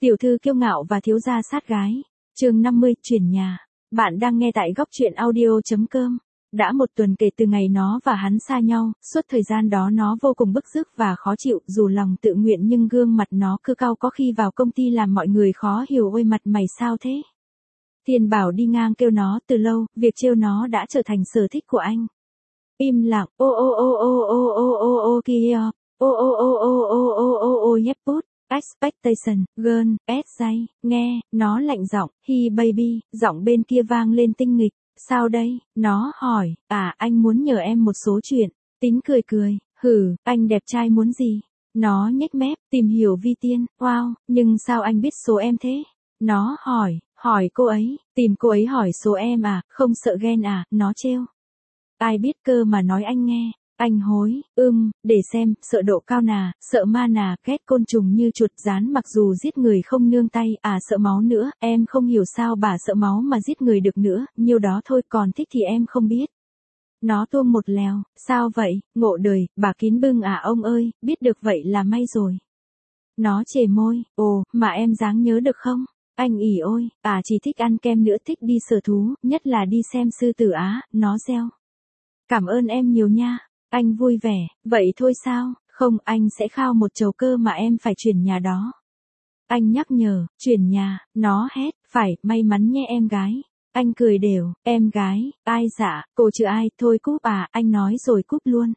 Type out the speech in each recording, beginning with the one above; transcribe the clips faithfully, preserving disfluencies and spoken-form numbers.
Tiểu thư kiêu ngạo và thiếu gia sát gái. Chương năm mươi, chuyển nhà. Bạn đang nghe tại góc truyện audio chấm com. Đã một tuần kể từ ngày nó và hắn xa nhau, suốt thời gian đó nó vô cùng bức rứt và khó chịu, dù lòng tự nguyện nhưng gương mặt nó cứ cau, có khi vào công ty làm mọi người khó hiểu, ôi mặt mày sao thế. Thiên Bảo đi ngang kêu nó từ lâu, việc trêu nó đã trở thành sở thích của anh. Im lặng, ô ô ô ô ô ô ô ô kia, ô ô ô ô ô ô ô ô yep put. Expectation, girl, s say, nghe, nó lạnh giọng, hi baby, giọng bên kia vang lên tinh nghịch. Sao đây? Nó hỏi, à anh muốn nhờ em một số chuyện. Tín cười cười, hử, anh đẹp trai muốn gì? Nó nhếch mép, tìm hiểu Vi Tiên, wow, nhưng sao anh biết số em thế? Nó hỏi, hỏi cô ấy, tìm cô ấy hỏi số em à, không sợ ghen à, nó trêu. Ai biết cơ mà nói anh nghe. Anh hối, ưm, để xem, sợ độ cao nà, sợ ma nà, ghét côn trùng như chuột rán mặc dù giết người không nương tay, à sợ máu nữa, em không hiểu sao bà sợ máu mà giết người được nữa, nhiêu đó thôi, còn thích thì em không biết. Nó tuông một lèo, sao vậy, ngộ đời, bà kín bưng à ông ơi, biết được vậy là may rồi. Nó chề môi, ồ, mà em dáng nhớ được không? Anh ỉ ôi, à chỉ thích ăn kem nữa, thích đi sở thú, nhất là đi xem sư tử Á, nó reo. Cảm ơn em nhiều nha. Anh vui vẻ, vậy thôi sao, không anh sẽ khao một chầu cơ mà em phải chuyển nhà đó. Anh nhắc nhở, chuyển nhà, nó hét, phải, may mắn nhé em gái. Anh cười đều, em gái, ai dạ, cô chứ ai, thôi cúp à, anh nói rồi cúp luôn.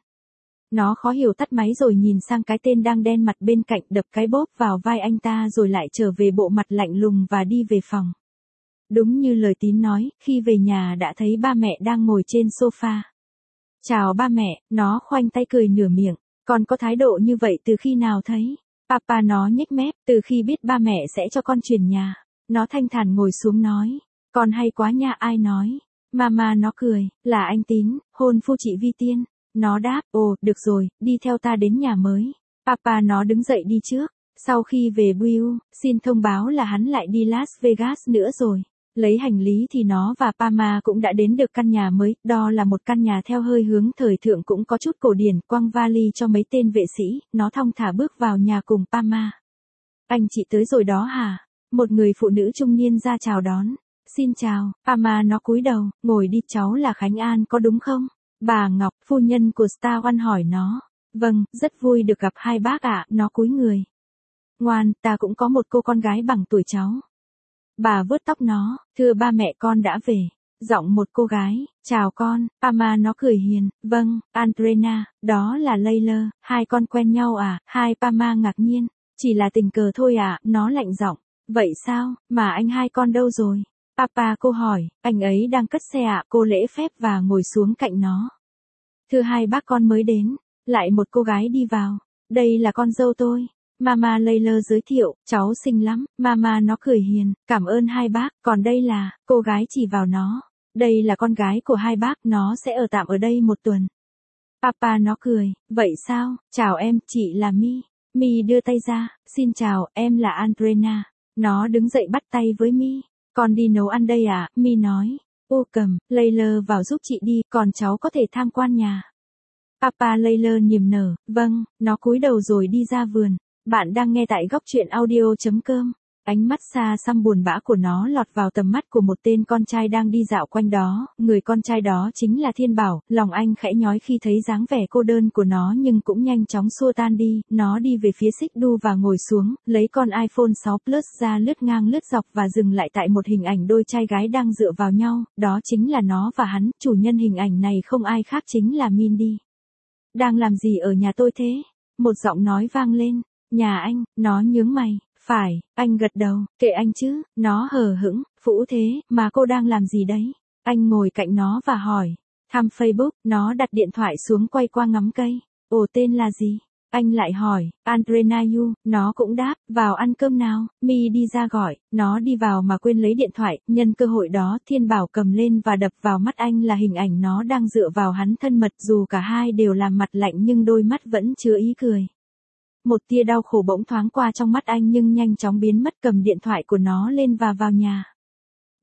Nó khó hiểu tắt máy rồi nhìn sang cái tên đang đen mặt bên cạnh, đập cái bóp vào vai anh ta rồi lại trở về bộ mặt lạnh lùng và đi về phòng. Đúng như lời Tín nói, khi về nhà đã thấy ba mẹ đang ngồi trên sofa. Chào ba mẹ, nó khoanh tay cười nửa miệng, con có thái độ như vậy từ khi nào thấy? Papa nó nhếch mép, từ khi biết ba mẹ sẽ cho con chuyển nhà. Nó thanh thản ngồi xuống nói, con hay quá nha, ai nói? Mama nó cười, là anh Tín, hôn phu chị Vi Tiên. Nó đáp, ồ, được rồi, đi theo ta đến nhà mới. Papa nó đứng dậy đi trước, sau khi về Buiu, xin thông báo là hắn lại đi Las Vegas nữa rồi. Lấy hành lý thì nó và Pama cũng đã đến được căn nhà mới, đó là một căn nhà theo hơi hướng thời thượng cũng có chút cổ điển, quăng vali cho mấy tên vệ sĩ, nó thong thả bước vào nhà cùng Pama. Anh chị tới rồi đó hả? Một người phụ nữ trung niên ra chào đón. Xin chào, Pama nó cúi đầu, ngồi đi, cháu là Khánh An có đúng không? Bà Ngọc, phu nhân của Star One hỏi nó. Vâng, rất vui được gặp hai bác ạ, nó cúi người. Ngoan, ta cũng có một cô con gái bằng tuổi cháu. Bà vuốt tóc nó, thưa ba mẹ con đã về. Giọng một cô gái, chào con, Pama nó cười hiền, vâng, Andrena, đó là Layla, hai con quen nhau à, hai Pama ngạc nhiên, chỉ là tình cờ thôi à, nó lạnh giọng, vậy sao, mà anh hai con đâu rồi? Papa cô hỏi, anh ấy đang cất xe ạ, cô lễ phép và ngồi xuống cạnh nó. Thưa hai bác con mới đến, lại một cô gái đi vào, đây là con dâu tôi. Mama Layla giới thiệu, cháu xinh lắm, Mama nó cười hiền, cảm ơn hai bác, còn đây là, cô gái chỉ vào nó, đây là con gái của hai bác, nó sẽ ở tạm ở đây một tuần. Papa nó cười, vậy sao, chào em, chị là Mi. Mi đưa tay ra, xin chào, em là Andrena. Nó đứng dậy bắt tay với Mi, con đi nấu ăn đây à, Mi nói, ô cầm, Layla vào giúp chị đi, còn cháu có thể tham quan nhà. Papa Layla niềm nở, vâng, nó cúi đầu rồi đi ra vườn. Bạn đang nghe tại góc truyện audio chấm com. Ánh mắt xa xăm buồn bã của nó lọt vào tầm mắt của một tên con trai đang đi dạo quanh đó, người con trai đó chính là Thiên Bảo, lòng anh khẽ nhói khi thấy dáng vẻ cô đơn của nó nhưng cũng nhanh chóng xua tan đi, nó đi về phía xích đu và ngồi xuống, lấy con iPhone sáu Plus ra lướt ngang lướt dọc và dừng lại tại một hình ảnh đôi trai gái đang dựa vào nhau, đó chính là nó và hắn, chủ nhân hình ảnh này không ai khác chính là Mindy. Đang làm gì ở nhà tôi thế? Một giọng nói vang lên. Nhà anh, nó nhướng mày, phải, anh gật đầu, kệ anh chứ, nó hờ hững, phũ thế, mà cô đang làm gì đấy? Anh ngồi cạnh nó và hỏi, thăm Facebook, nó đặt điện thoại xuống quay qua ngắm cây, ồ tên là gì? Anh lại hỏi, Andrena Yu, nó cũng đáp, vào ăn cơm nào, Mi đi ra gọi, nó đi vào mà quên lấy điện thoại, nhân cơ hội đó Thiên Bảo cầm lên và đập vào mắt anh là hình ảnh nó đang dựa vào hắn thân mật, dù cả hai đều làm mặt lạnh nhưng đôi mắt vẫn chứa ý cười. Một tia đau khổ bỗng thoáng qua trong mắt anh nhưng nhanh chóng biến mất, cầm điện thoại của nó lên và vào nhà.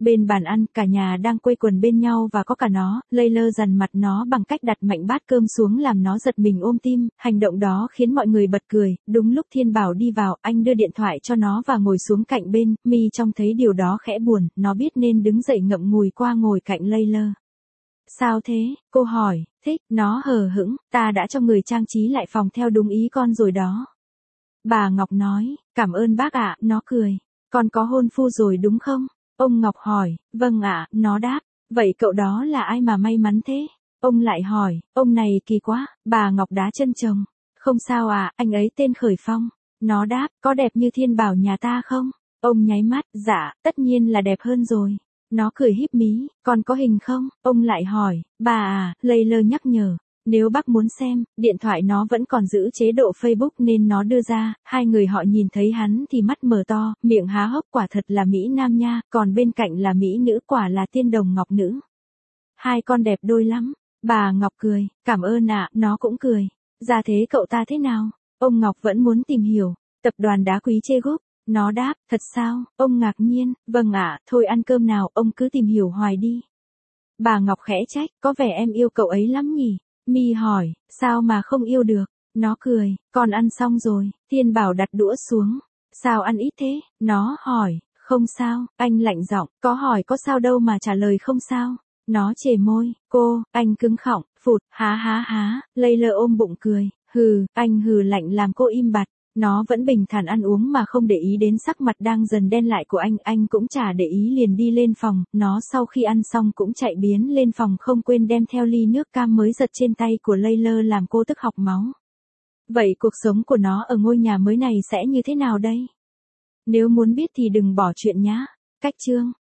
Bên bàn ăn, cả nhà đang quây quần bên nhau và có cả nó, Layla dằn mặt nó bằng cách đặt mạnh bát cơm xuống làm nó giật mình ôm tim, hành động đó khiến mọi người bật cười. Đúng lúc Thiên Bảo đi vào, anh đưa điện thoại cho nó và ngồi xuống cạnh bên, Mi trông thấy điều đó khẽ buồn, nó biết nên đứng dậy ngậm ngùi qua ngồi cạnh Layla. Sao thế? Cô hỏi. Thích, nó hờ hững, ta đã cho người trang trí lại phòng theo đúng ý con rồi đó. Bà Ngọc nói, cảm ơn bác ạ, nó cười. Con có hôn phu rồi đúng không? Ông Ngọc hỏi, vâng ạ, nó đáp. Vậy cậu đó là ai mà may mắn thế? Ông lại hỏi, ông này kỳ quá, bà Ngọc đá chân chồng. Không sao à, anh ấy tên Khởi Phong. Nó đáp, có đẹp như Thiên Bảo nhà ta không? Ông nháy mắt, dạ, tất nhiên là đẹp hơn rồi. Nó cười híp mí, còn có hình không? Ông lại hỏi, bà à, Layla nhắc nhở. Nếu bác muốn xem, điện thoại nó vẫn còn giữ chế độ Facebook nên nó đưa ra, hai người họ nhìn thấy hắn thì mắt mở to, miệng há hốc, quả thật là Mỹ Nam nha, còn bên cạnh là Mỹ nữ, quả là tiên đồng ngọc nữ. Hai con đẹp đôi lắm. Bà Ngọc cười, cảm ơn ạ, nó cũng cười. Ra thế cậu ta thế nào? Ông Ngọc vẫn muốn tìm hiểu. Tập đoàn đá quý chê gúp. Nó đáp, thật sao? Ông ngạc nhiên, vâng ạ, thôi ăn cơm nào, ông cứ tìm hiểu hoài đi. Bà Ngọc khẽ trách, có vẻ em yêu cậu ấy lắm nhỉ? Mi hỏi, sao mà không yêu được? Nó cười, con ăn xong rồi. Thiên Bảo đặt đũa xuống. Sao ăn ít thế? Nó hỏi, không sao, anh lạnh giọng, có hỏi có sao đâu mà trả lời không sao. Nó chề môi, cô, anh cứng khọng, phụt, há há há, Layla ôm bụng cười, hừ, anh hừ lạnh làm cô im bặt. Nó vẫn bình thản ăn uống mà không để ý đến sắc mặt đang dần đen lại của anh, anh cũng chả để ý liền đi lên phòng, nó sau khi ăn xong cũng chạy biến lên phòng không quên đem theo ly nước cam mới giật trên tay của Layla làm cô tức học máu. Vậy cuộc sống của nó ở ngôi nhà mới này sẽ như thế nào đây? Nếu muốn biết thì đừng bỏ chuyện nhá. Cách chương